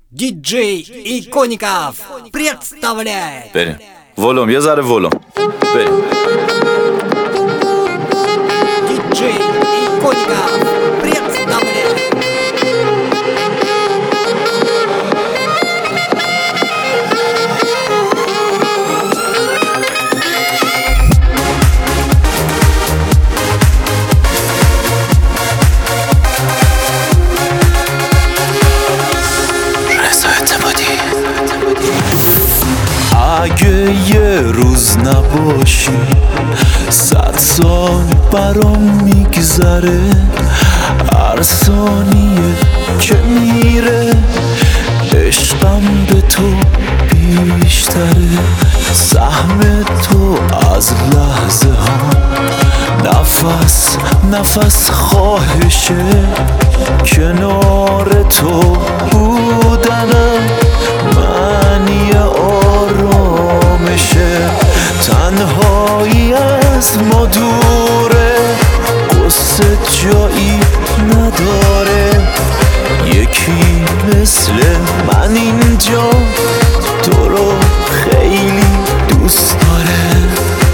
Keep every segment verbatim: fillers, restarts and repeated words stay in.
диджей Икоников представляет. بریم ولوم یه ذره ولوم بریم. диджей Икоников представляет. اگه یه روز نباشی صد سال برام میگذره، هر ثانیه که میره عشقم به تو بیشتره. سهم تو از لحظه ها نفس نفس خواهشه، کنار تو بودنم معنی آرامشه. تنهایی از ما دوره، قصه جایی نداره. یکی مثل من اینجا تو رو خیلی دوست داره.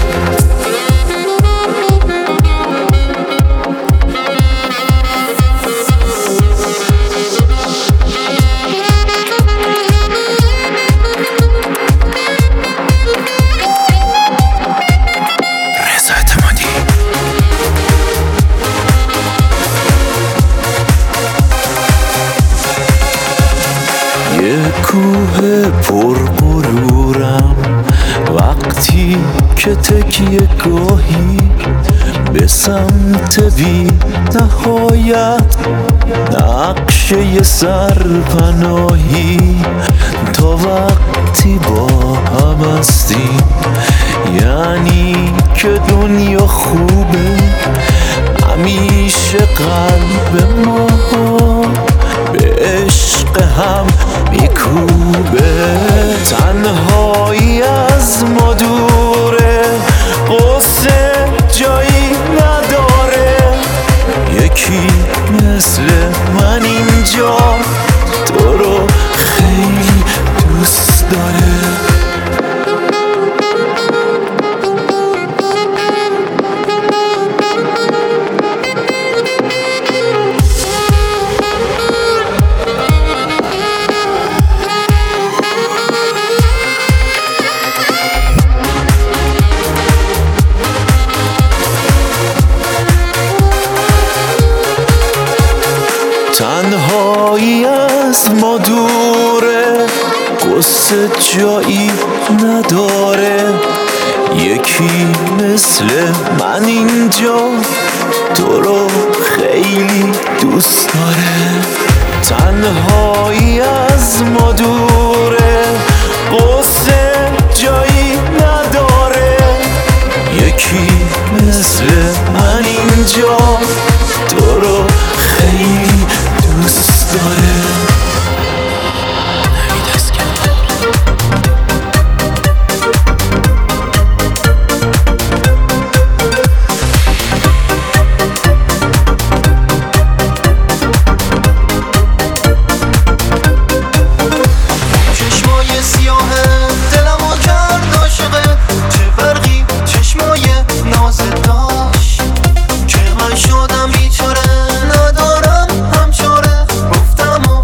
یه کوه پر غرورم وقتی که تکیه گاهی به سمت بی نهایت نقشه ی سرپناهی. تا وقتی با هم هستیم یعنی که دنیا خوبه، همیشه قلب ما به عشق هم میکوبه. تنهایی از ما دوره، قصه جایی نداره. یکی مثل من اینجا تو رو خیلی دوست داره. تنهایی از ما دوره، قصه جایی نداره. یکی مثل من اینجا تو رو خیلی دوست داره. تنهایی از ما دوره، قصه جایی نداره. یکی مثل من اینجا تو رو خیلی دوست داره. چشمای سیاه دلمو کرد عاشقه، چه فرقی چشمای نازت داشت که من شدم بیچاره. ندارم همچاره گفتم و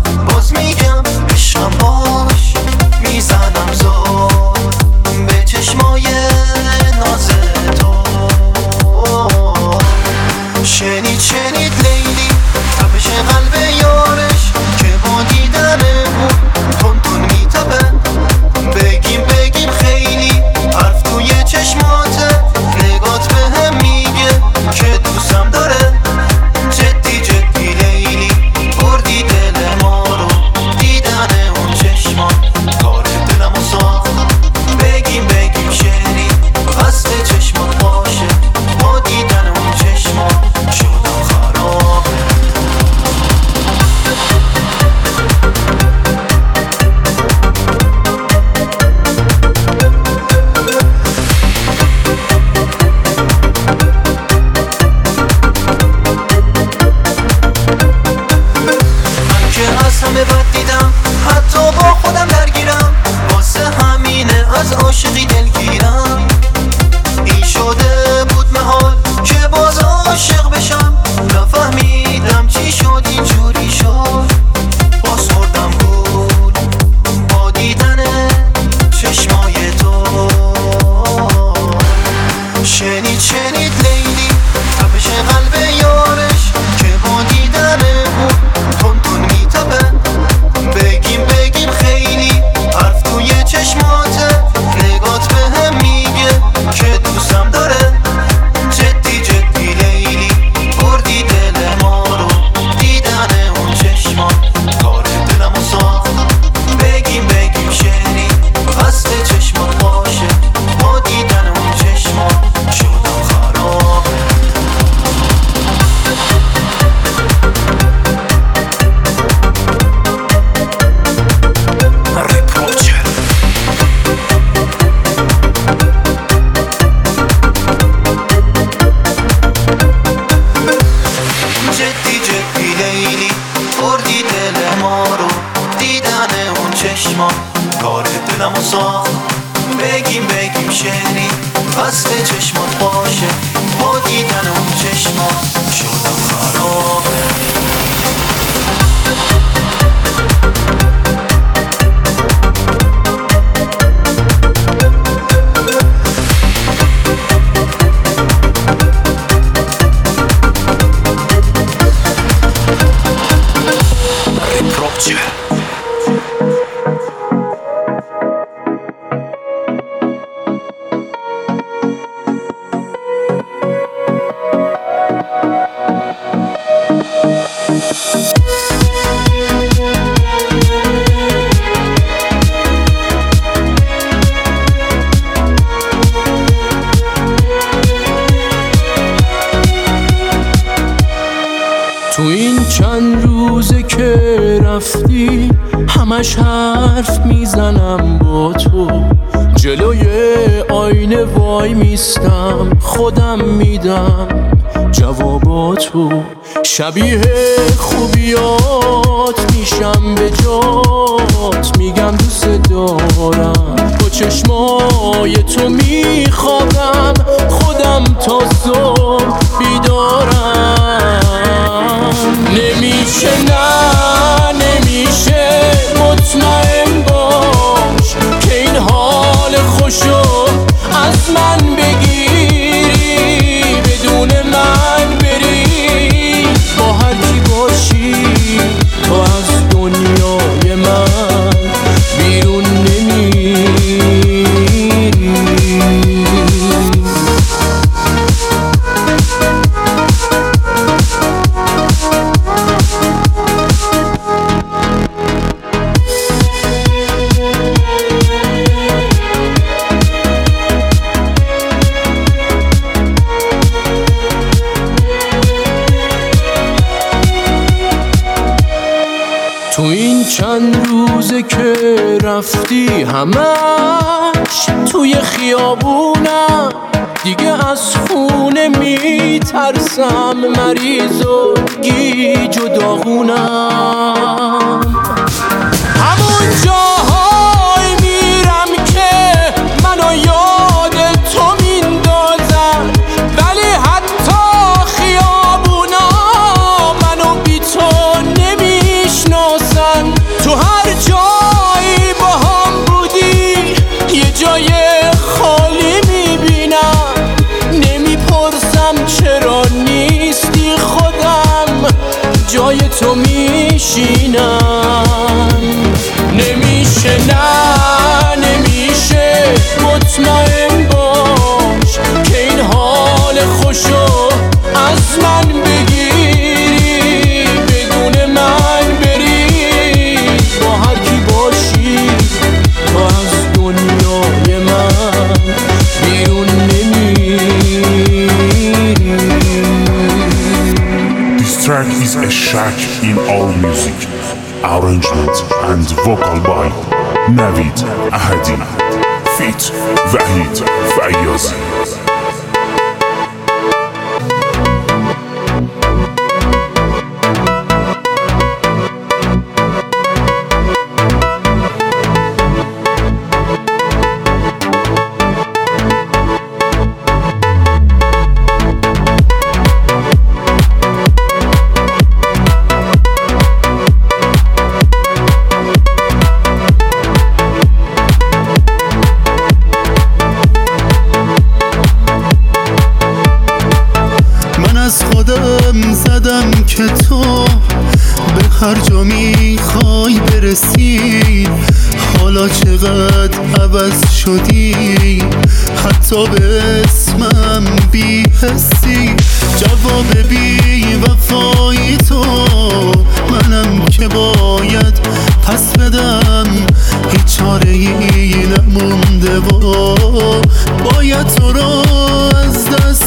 چشمات کار دلمو ساخت. بگیم بگیم شعری قصد چشمات باشه، با دیدن اون چشمات شدم خرابه. تو این چند روزه که رفتی همش حرف میزنم با تو، جلوی آینه وای میستم خودم میدم جواباتو. شبیه خوبیات میشم به جات، میگم دوست دارم، با چشمای تو میخوابم خودم تا صبح بیدارم. نمیشه نه نمیشه مطمئن باش که این حال خوشو از من بگیری، بدون من بری، با هر کی باشی تو از دنیای من بیرون نمیری. تو این چند روزه که رفتی همش توی خیابونم، دیگه از خونه میترسم، مریض و گیج و داغونم. همون جاهای میرم که منو یاد تو میندازن، ولی حتی خیابونا منو بی تو نمیشناسن. تو هر جایی با هم بودی یه جای خالی میبینم، نمیپرسم چرا نیستی، خودم جای تو میشینم. نمیشه نه نمیشه مطمئن باش که این حال خوشو از من بگیری، بدون من بری، با هر کی باشی تو از دنیای من بیرون نمیری. This track is a shack in all music, arrangement and vocal by Navid Ahadi, feat Vahid Fayazi. زدم که تو به هر جا میخوای برسی، حالا چقدر عوض شدی، حتی به اسمم بی حسی. جواب بی وفایی تو منم که باید پس بدم، هیچ چاره ای نمونده و باید تو رو از دست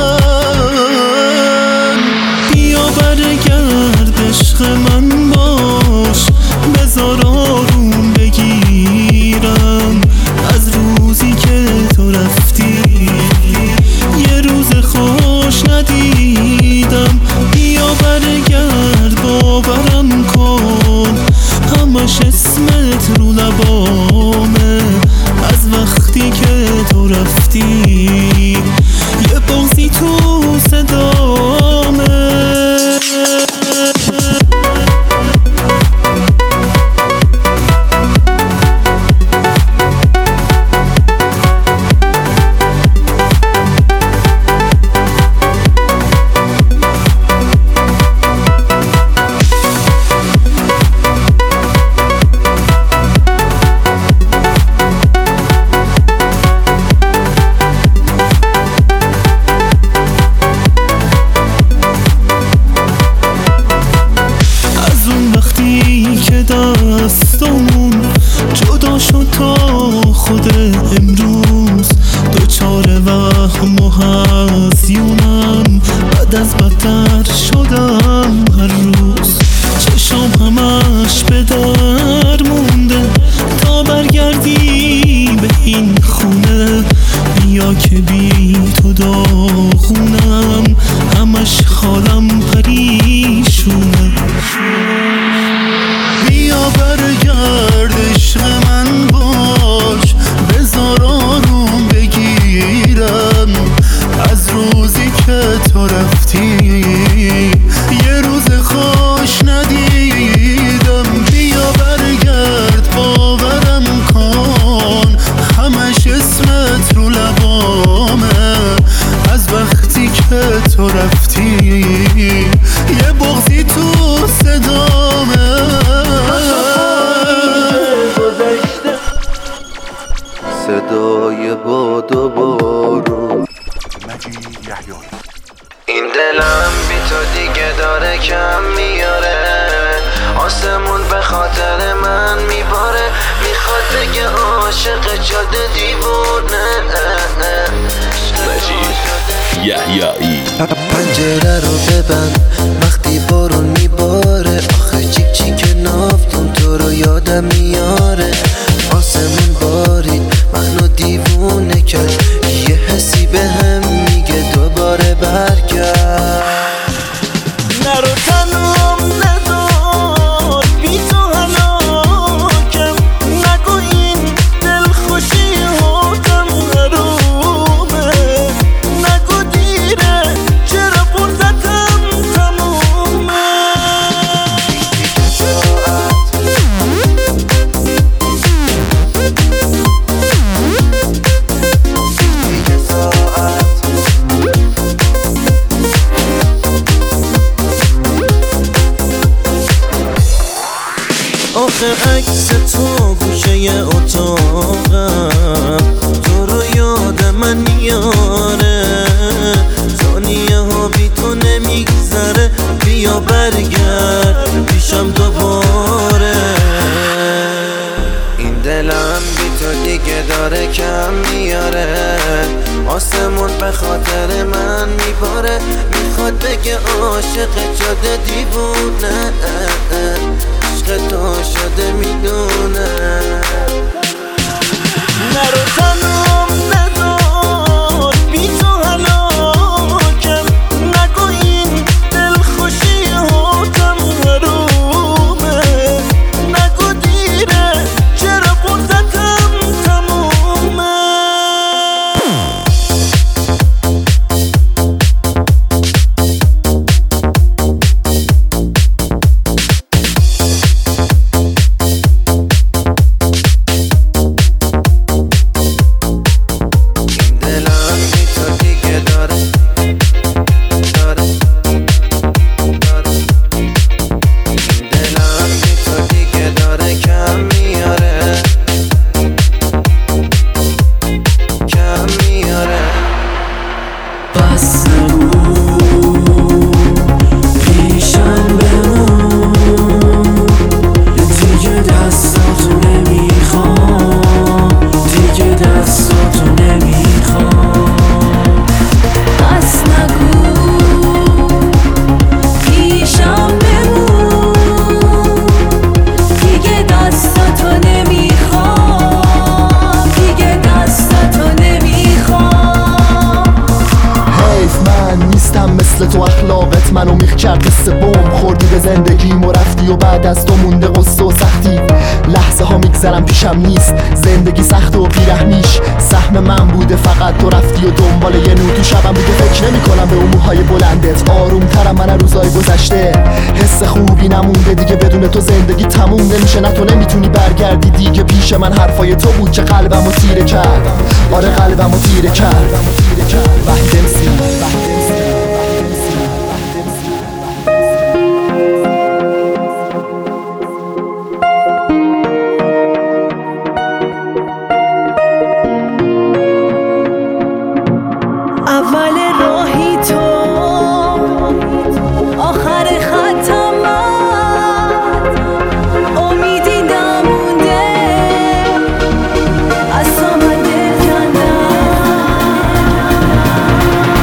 بدم. بیا برگرد عشق من باش، بذار آروم بگیرم از روزی که تو رفتی، یه روز خوش ندیدم. بیا برگرد باورم کن، همش اسمت رو پنجره رو ببند وقتی بارون میباره، آخه چیک چیک نافتون تو رو یادم میاره. آسمون بارید منو دیوونه کرد، یه حسی به هم میگه دوباره برگرد. نرو تنم ندار بی تو هلاکم، نگو این دلخوشی هاتم حرومه، نگو دیره چرا فرصتم تمومه. آخه عکس تو گوشه اتاقم، تو رو یاد من میاره. ثانیه ها بی تو نمیگذره، بیا برگرد پیشم دوباره. این دلم بی تو دیگه داره کم میاره، آسمون به خاطر من میباره. میخواد بگه عاشق شده دیوونه، عشق تو شده میدونه. نرو تنم ندار بی تو هلاکم، نگو این دلخوشی هاتم حرومه، نگو دیره چرا فرصتم تمومه. تو اخلاقت منو میخ کرد، قصه بوم خوردی به زندگیم و رفتی و بعد از تو مونده قصه و سختی. لحظه ها میگذرم پیشم نیست، زندگی سخت و بیرحمیش سهم من بوده، فقط تو رفتی و دنبال یه نور تو شبم دیگه فکر نمی کنم به اون موهای بلندت. آروم ترم من روزای گذشته، حس خوبی نمونده دیگه، بدون تو زندگی تموم نمیشه. نه تو نمیتونی برگردی دیگه پیش من، حرفای تو بود که قلبمو تیره کرد. آره قلبمو تیره کرد. وحید امسی اول راهی تو آخر خطم من، امیدی نمونده از تو من دل کندم.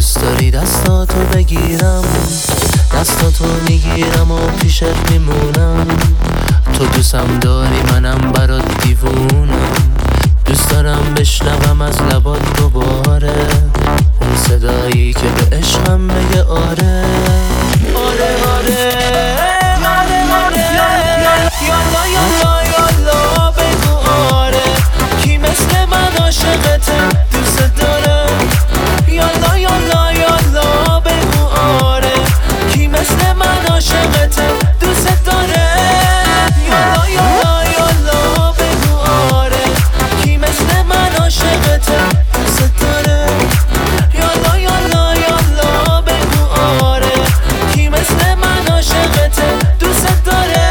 دوست داری دستاتو بگیرم، دستاتو میگیرم و پیشت میمونم. تو دوستم داری منم برات دیوونم، دوست دارم بشنوم از لبات دوباره اون صدایی که به عشقم بگه آره آره آره آره آره یالا یالا یالا بگو آره. کی مثل من عاشقته دوست داره، یالا یالا یالا بگو آره. کی مثل من عاشقته دوست داره، یالا یالا یالا بگو آره. کی مثل من عاشقته دوست داره، یالا یالا یالا بگو آره. کی مثل من عاشقته دوست داره.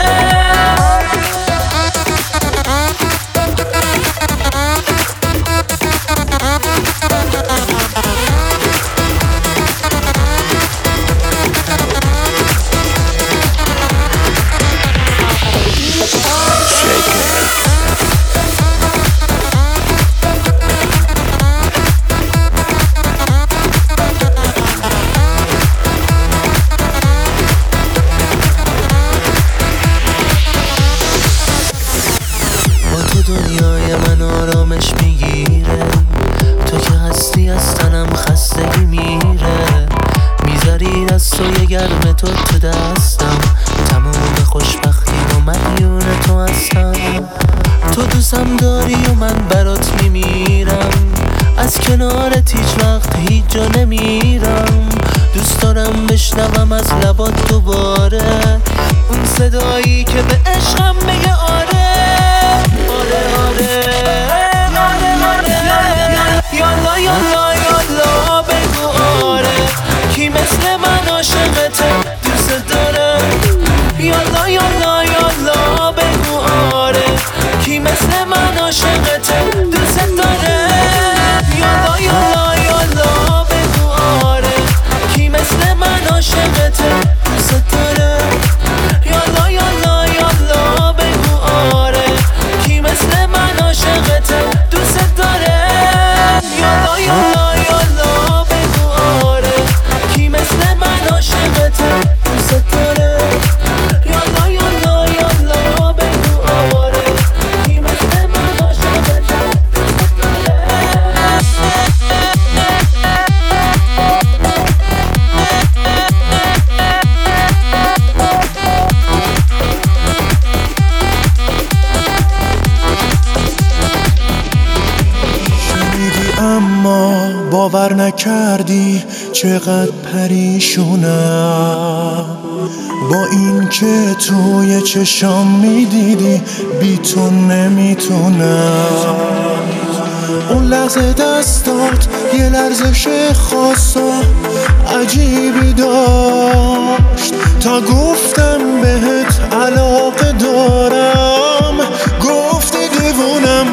دنیای من آرامش میگیره، تو که هستی از تنم خستگی میره. میذاری دستای گرم تو تو دستم، تمام خوشبختی و مدیون تو هستم. تو دوستم داری و من برات میمیرم، از کنارت هیچ وقت هیچ جا نمیرم. دوست دارم بشنوم از لبات دوباره اون صدایی که به عشقم بگه آره آره آره یالا یالا یالا بگو آره. کی مثل من عاشقته دوست داره، یالا یالا یالا بگو آره. کی مثل من عاشقته دوست داره، یالا یالا یالا بگو آره. کی مثل من عاشقته دوست داره، یالا یالا یالا بگو آره. کی مثل من عاشقته دوست داره، یالا یالا یالا بگو آره. کی مثل من عاشقته دوست داره، یالا یالا یالا بگو آره. کی مثل من عاشقته دوست داره. اما باور نکردی چقدر پریشونم، با این که توی چشام میدیدی بی تو نمیتونم. اون لحظه دستات یه لرزش خاص و عجیبی داشت، تا گفتم بهت علاقه دارم گفتی دیوونم.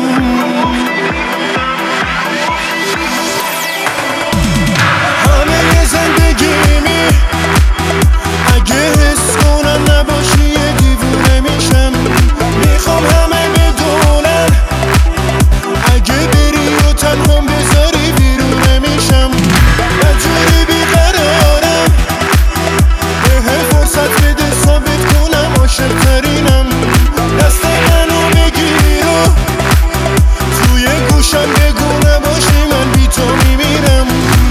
زندگیمی اگه حس کنم نباشی یه دیوونه میشم. میخوام همه بدونن اگه بری و تنها بذاری بیرونه میشم. نجوری بیقرارم به فرصت بده ثابت کنم عاشق ترینم. دست منو بگیر و توی گوشم بگو نباشی من بی تو میمیرم.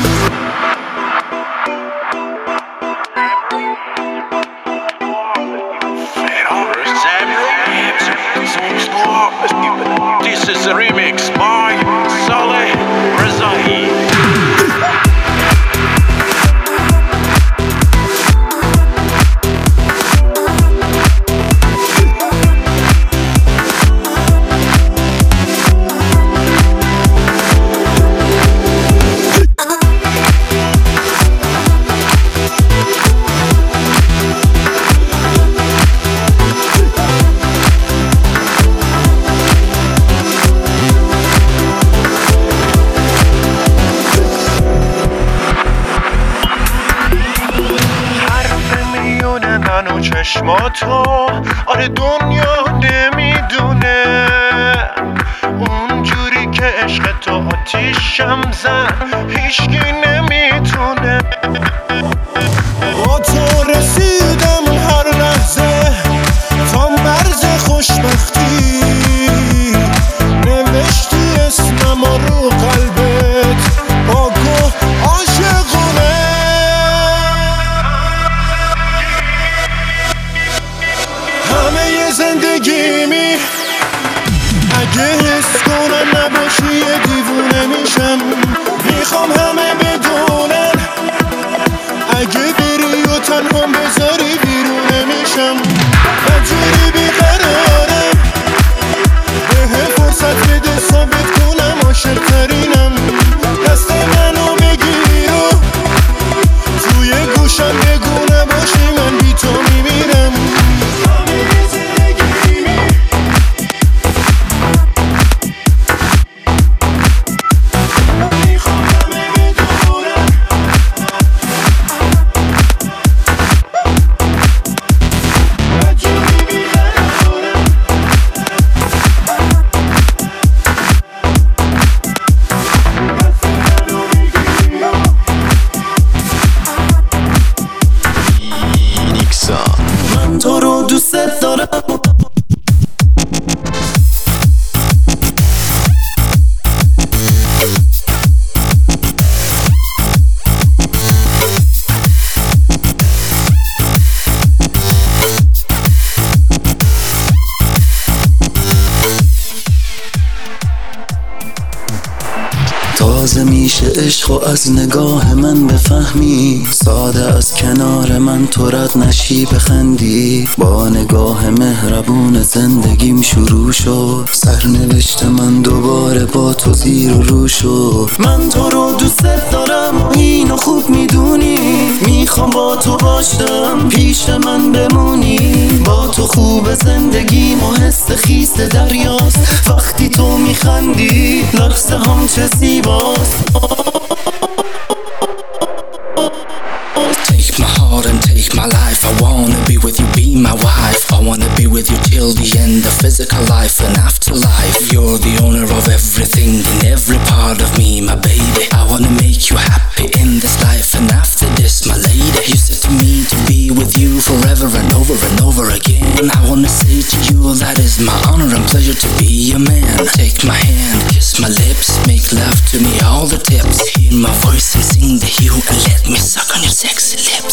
This is a remix by Saleh Rezahi. چشماتو آره دنیا نمیدونه، اونجوری که عشق تو آتیشم زد هیچکی نمیتونه. با تو رسیدم هر لحظه تا مرز خوشبختی، نوشتی اسمم رو قلبت با گو عاشقونه. همه زندگیمی اگه حس کنم نباشی یه دیوونه میشم. میخوام همه بدونن اگه بری و تنها بذاری بیرونه میشم. بجوری بیقرارم به فرصت بده ثابت کنم عاشق ترینم. دست منو بگیر و توی گوشم بگو نباشی من بی تو میمیرم. من تو رو دوست دارم. تازه میشه عشق و از نگاه من بفهمی، ساده از کنار من تو رد نشی بخندی. با نگاه مهربون زندگیم شروع شد، سرنوشت من دوباره با تو زیر و رو شد. من تو رو دوست دارم و اینو خوب میدونی، میخوام با تو باشم پیش من بمونی. با تو خوب زندگیم و حس خیس دریاست، وقتی تو میخندی لحظه هم چه زیباست. Take my heart and take my life. I wanna be with you, be my wife. I wanna be with you till the end of physical life and afterlife. You're the owner of everything and every part of me, my baby. I wanna make you happy in this life and after this, my lady. You said to me to be with you forever and over and over again. I wanna say to you that is my honor and pleasure to be your man. Take my hand, kiss my lips, make love to me all the tips. Hear my voice and sing the hue and let me suck on your sexy lips.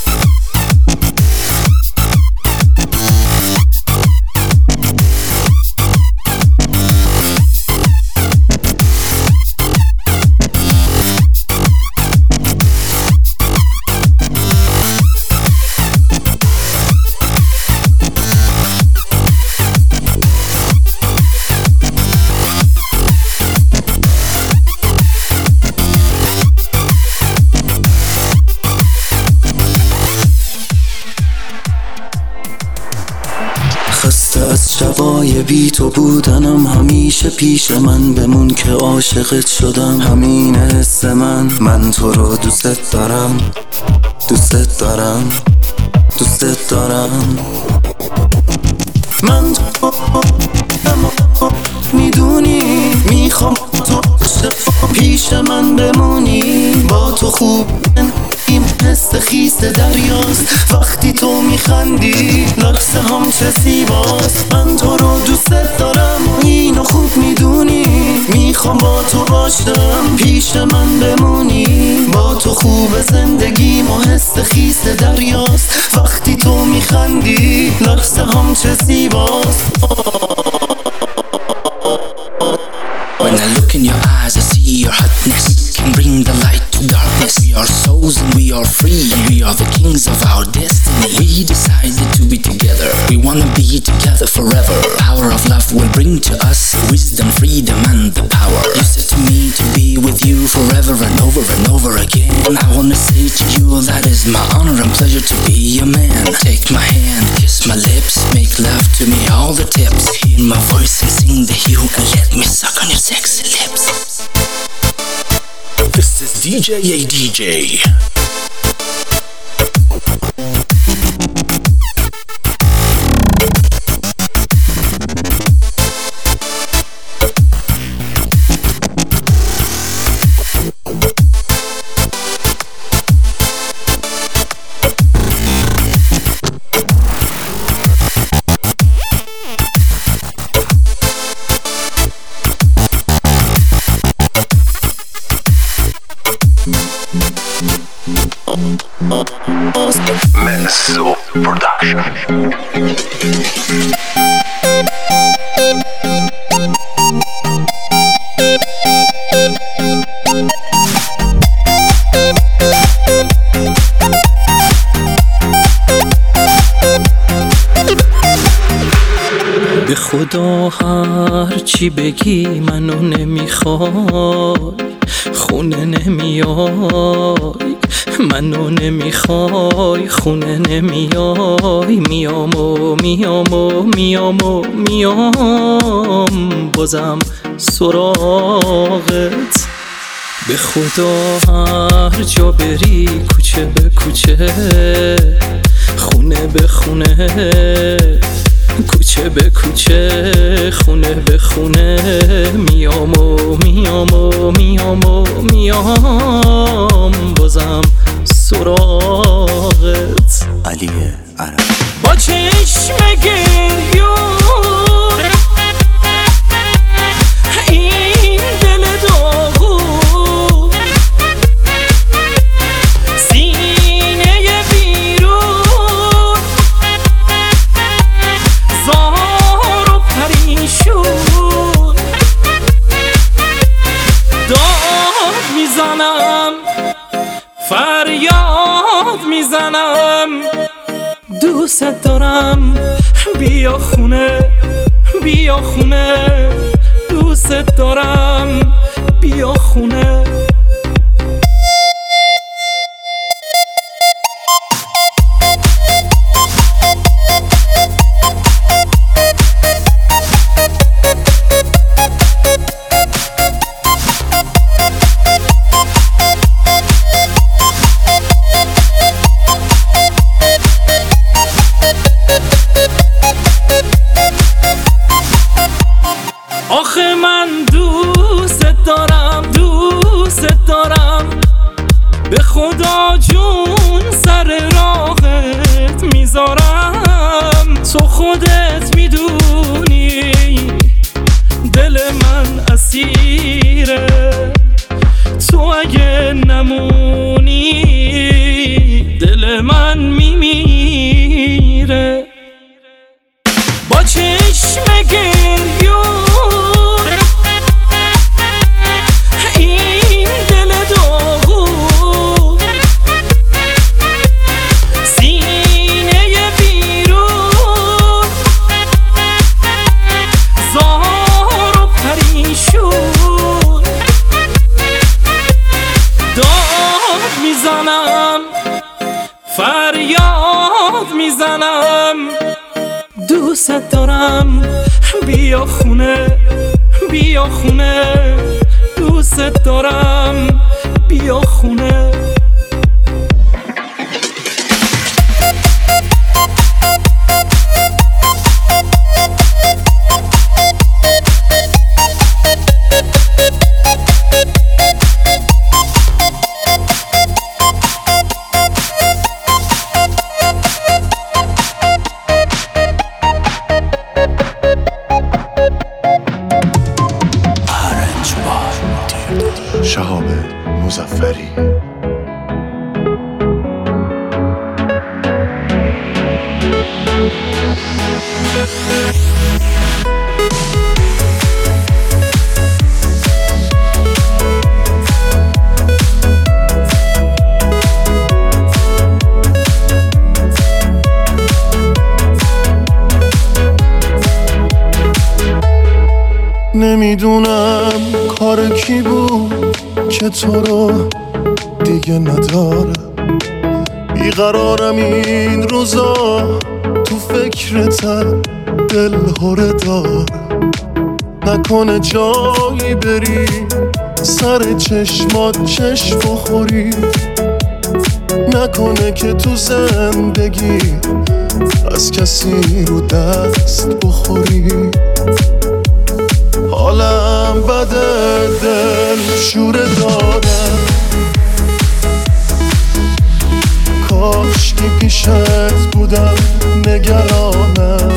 خسته از شبای بی تو بودنم، همیشه پیش من بمون که عاشقت شدم. همین حس من، من تو رو دوست دارم، دوست دارم، دوست دارم. من تو میدونی، میخوام تو پیش من بمونی. با تو خوب این حس خیس دریاست، وقتی تو میخندی لحظه هم چه زیباست. من تو رو دوست دارم و اینو خوب میدونی، میخوام با تو باشم پیش من بمونی. با تو خوب زندگیم و حس خیس دریاست، وقتی تو میخندی لحظه هم چه زیباست. When I look in your eyes, I see your hotness. Can bring the light to darkness. We are souls and we are free. We are the kings of our destiny. We decided to be together. We wanna be together forever. Power of love will bring to us wisdom, freedom, and the power. You said to me to be with you forever and over and over again. I wanna say to you that is my honor and pleasure to be your man. Take my hand, kiss my lips, make love to me all the tips. Hear my voice and sing the hue and let me suck on your sexy lips. This is D J A D J. Menso Production. به خدا هر چی بگی منو نمیخوای، خونه نمیای، منو نمیخوای، خونه نمیای. میام و میام و میام و میام بازم سراغت. به خدا هر جا بری کوچه به کوچه، خونه به خونه، کوچه به کوچه، خونه به خونه. میام و میام و میام و میام بازم سراغت. علی عرب با چشم گریون این دل داغون، سینه بیرون زار و پریشون. داد میزنم، فریاد میزنم، دوست دارم، بیا خونه، بیا خونه، دوست دارم، بیا خونه. آخه من دوست دارم، دوست دارم، به خدا جون سر راهت میذارم. تو خودت میدونی دل من اسیره، تو اگه نمونی دل من میمیره. با چشم گریون این دل داغون، سینه بیرون زار و پریشون. داد میزنم، فریاد میزنم، دوست دارم، بیا خونه، بیا خونه، دوست دارم، بیا خونه. شهاب مظفری. نمیدونم کار کی بود که تو رو دیگه نداره. بیقرارم این روزا، تو فکرتم دل هره داره. نکنه جایی بری سر چشمات چشم بخوری، نکنه که تو زندگی از کسی رو دست بخوری. حالم بده، دل شوره دارم، کاش که پیشت بودم نگرانم.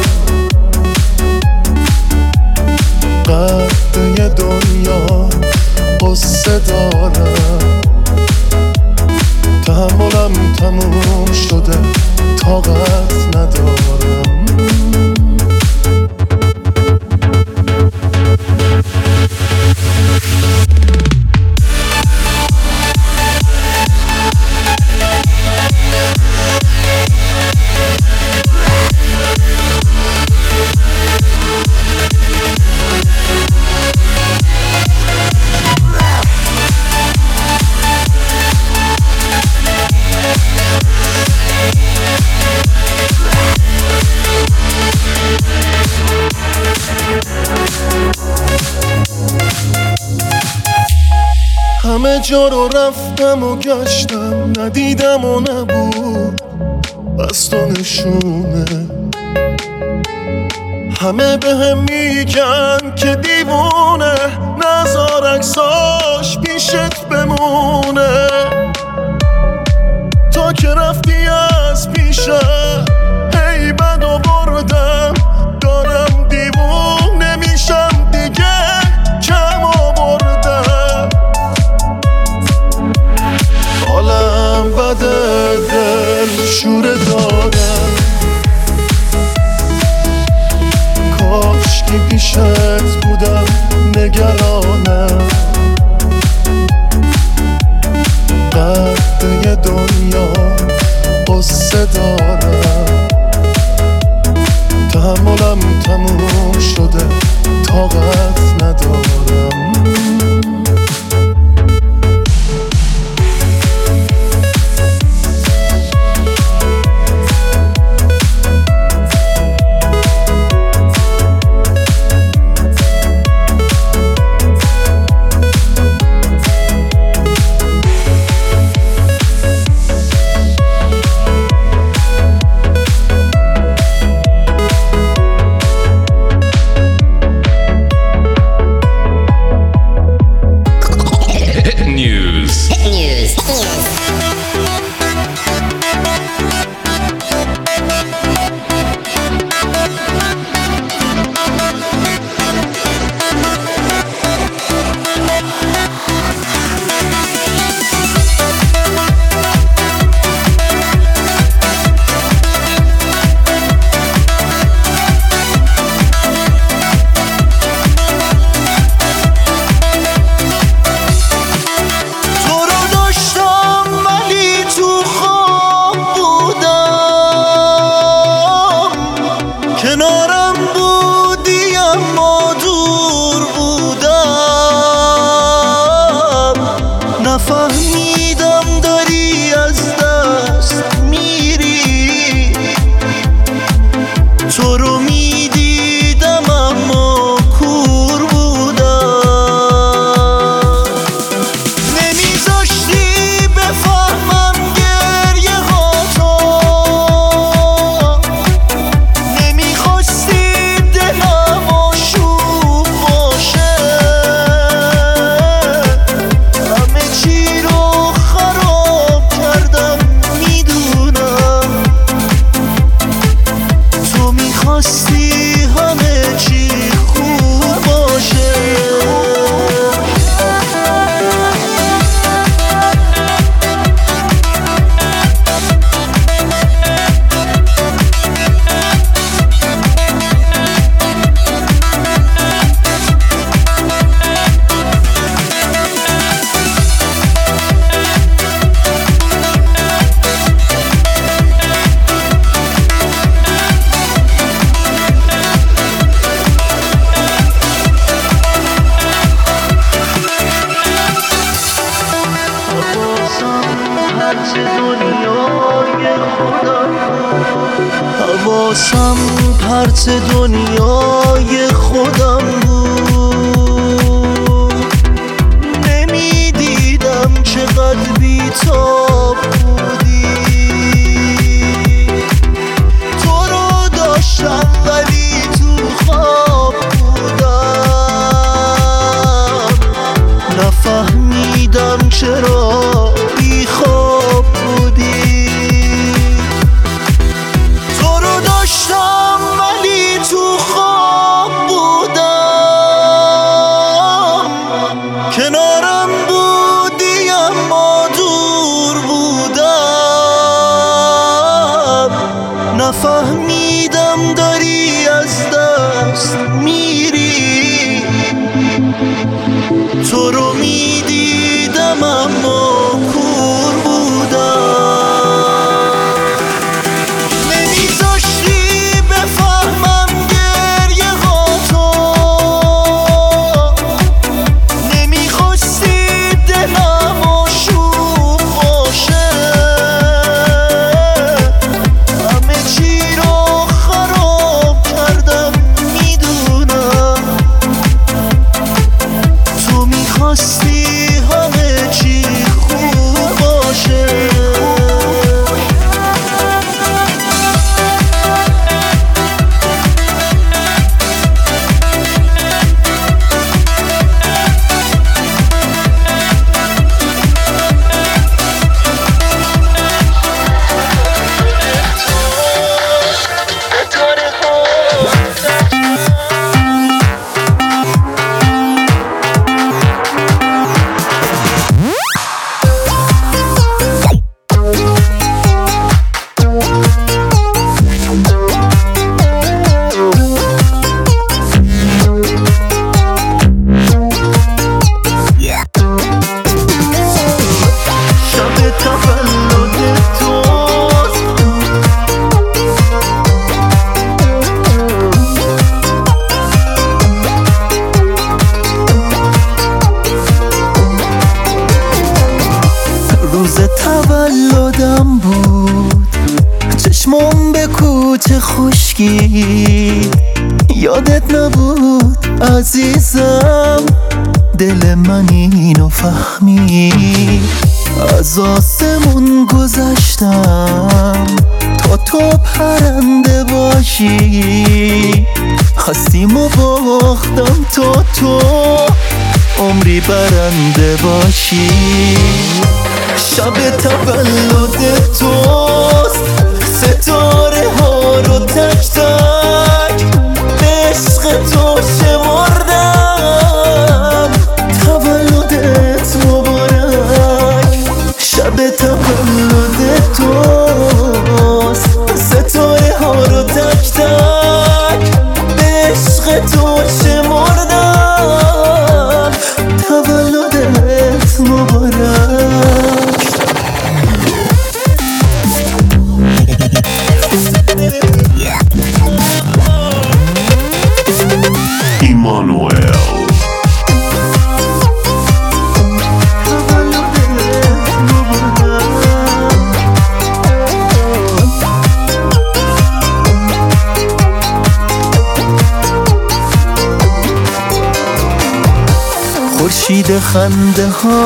قدر دنیا قصه دارم، تحمل تحملم تموم شده طاقت ندارم. همه جا رو رفتم و گشتم ندیدم و نبود بس تو نشونه. همه به هم میگن که دیوونه نزار عکساش پیشت بمونه. تا که رفتی از پیشم هی بد و بردم دارم دیوونه میشم دیگه کم آوردم. حالم بده دل شوره دارم کاش که پیشت بودم نگرانم. قدر دنیا قصه دارم تحملم تموم شده طاقت ندارم. حواسم پرت دنیای خودم بود. نمیدیدم چقدر بی‌تاب بودی. تو رو داشتم ولی تو خواب بودم. نفهمیدم چرا بی خواب بودی. تو رو داشتم ولی تو خواب بودم. کنارم بودی اما دور بودم. فهمیدم داری از دست میری، تو رو میدیدم اما کور بودم، نمیذاشتی بفهمم گریه ها تو، نمیخواستی دلم آشوب باشه، همه چی رو خراب کردم میدونم، تو میخواستی همه چی خوب باشه. روز تولدم بود، چشمم به کوچه خشکی، یادت نبود عزیزم، دل من اینو فهمید، از آسمون گذشتم تا تو پرنده باشی، هستیم و باختم تا تو عمری برنده باشی. شب تولد توست، ستاره ها رو تک تک به عشق تو شمردم، تولدت مبارک. شب تولد توست، ستاره ها رو تک تک به عشق تو شمردم، تولدت مبارک. Emmanuel. خورشید خنده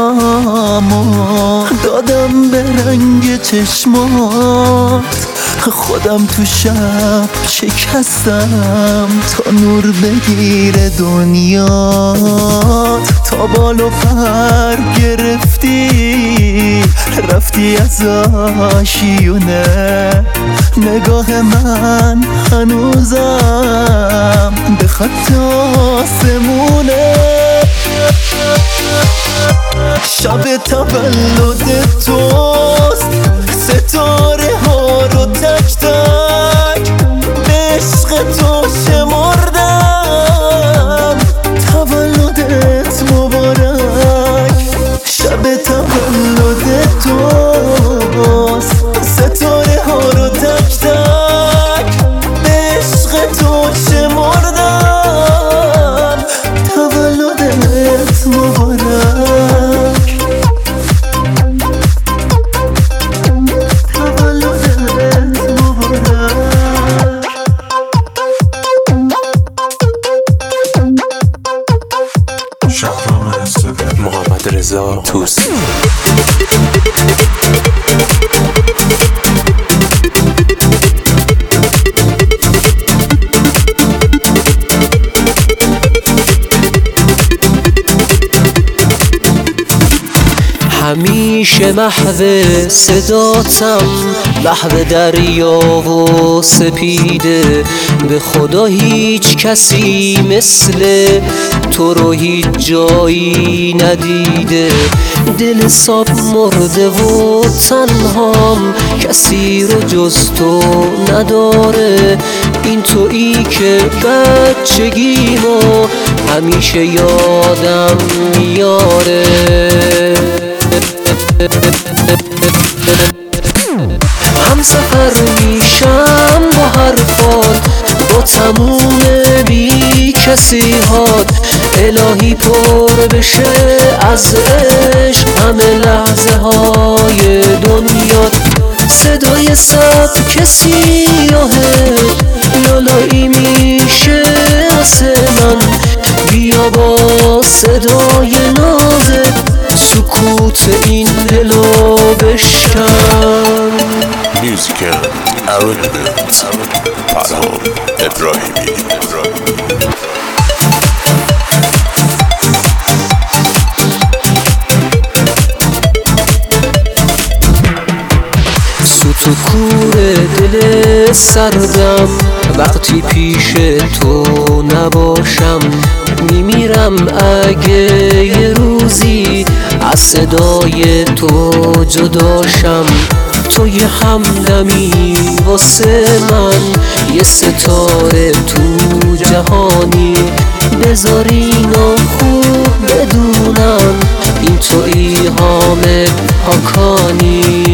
هامو دادم به رنگ چشمات، خودم تو شب شکستم تا نور بگیره دنیات، تا بال و پر گرفتی رفتی از آشیونه، نگاه من هنوزم به خط آسمونه. شب تولد توست، ستاره ها رو تک تک به عشق تو شمردم، تولدت مبارک. شب تولد توست، ستاره ها رو تک تک به عشق تو شمردم، تولدت مبارک. محمد رضا توسی. همیشه محو صداتم، محو دریا و سپیده. به خدا هیچ کسی مثل تو رو هیچ جایی ندیده. دل صاف مرده و تنهام، کسی رو جز تو نداره. این تویی که بچگیمو همیشه یادم میاره. هم سفر میشم با حرفات، با تموم بی کسی هات. الهی پر بشه از عشق همه لحظه های دنیا. صدای سبک سیاهه لالایی میشه واسه من. بیا با صدای نازه سکوت این دلو بشکن. موزیکل ارنجمنت پرهام ابراهیمی. تو کور دل سردم وقتی پیش تو نباشم. میمیرم اگه یه روزی از صدای تو جداشم. تو یه همدمی واسه من، یه ستاره تو جهانی. بذار اینو خوب بدونم، این تویی حامد حاکانی.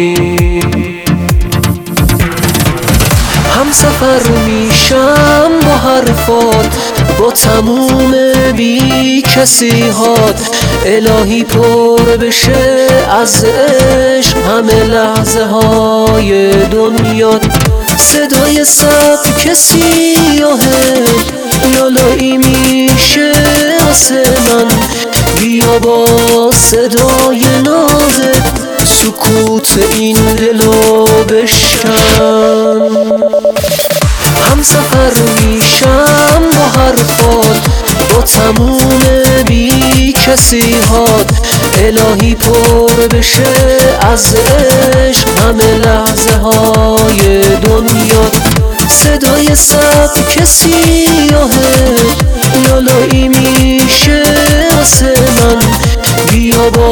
هم سفر میشم با حرفات، با تموم بی کسی هات. الهی پر بشه از عشق همه لحظه های دنیا. صدای سبک سیاهه لالایی میشه واسه من. بیا با صدای نازه سکوت این دلو بشکن. هم سفر میشم با حرفات، با تموم بی کسی هات. الهی پر بشه از عشق همه لحظه های دنیا. صدای سبک سیاهه لالایی میشه واسه من. بیا با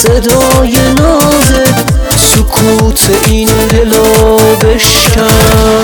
صدای نازه سکوت این دلو بشکن.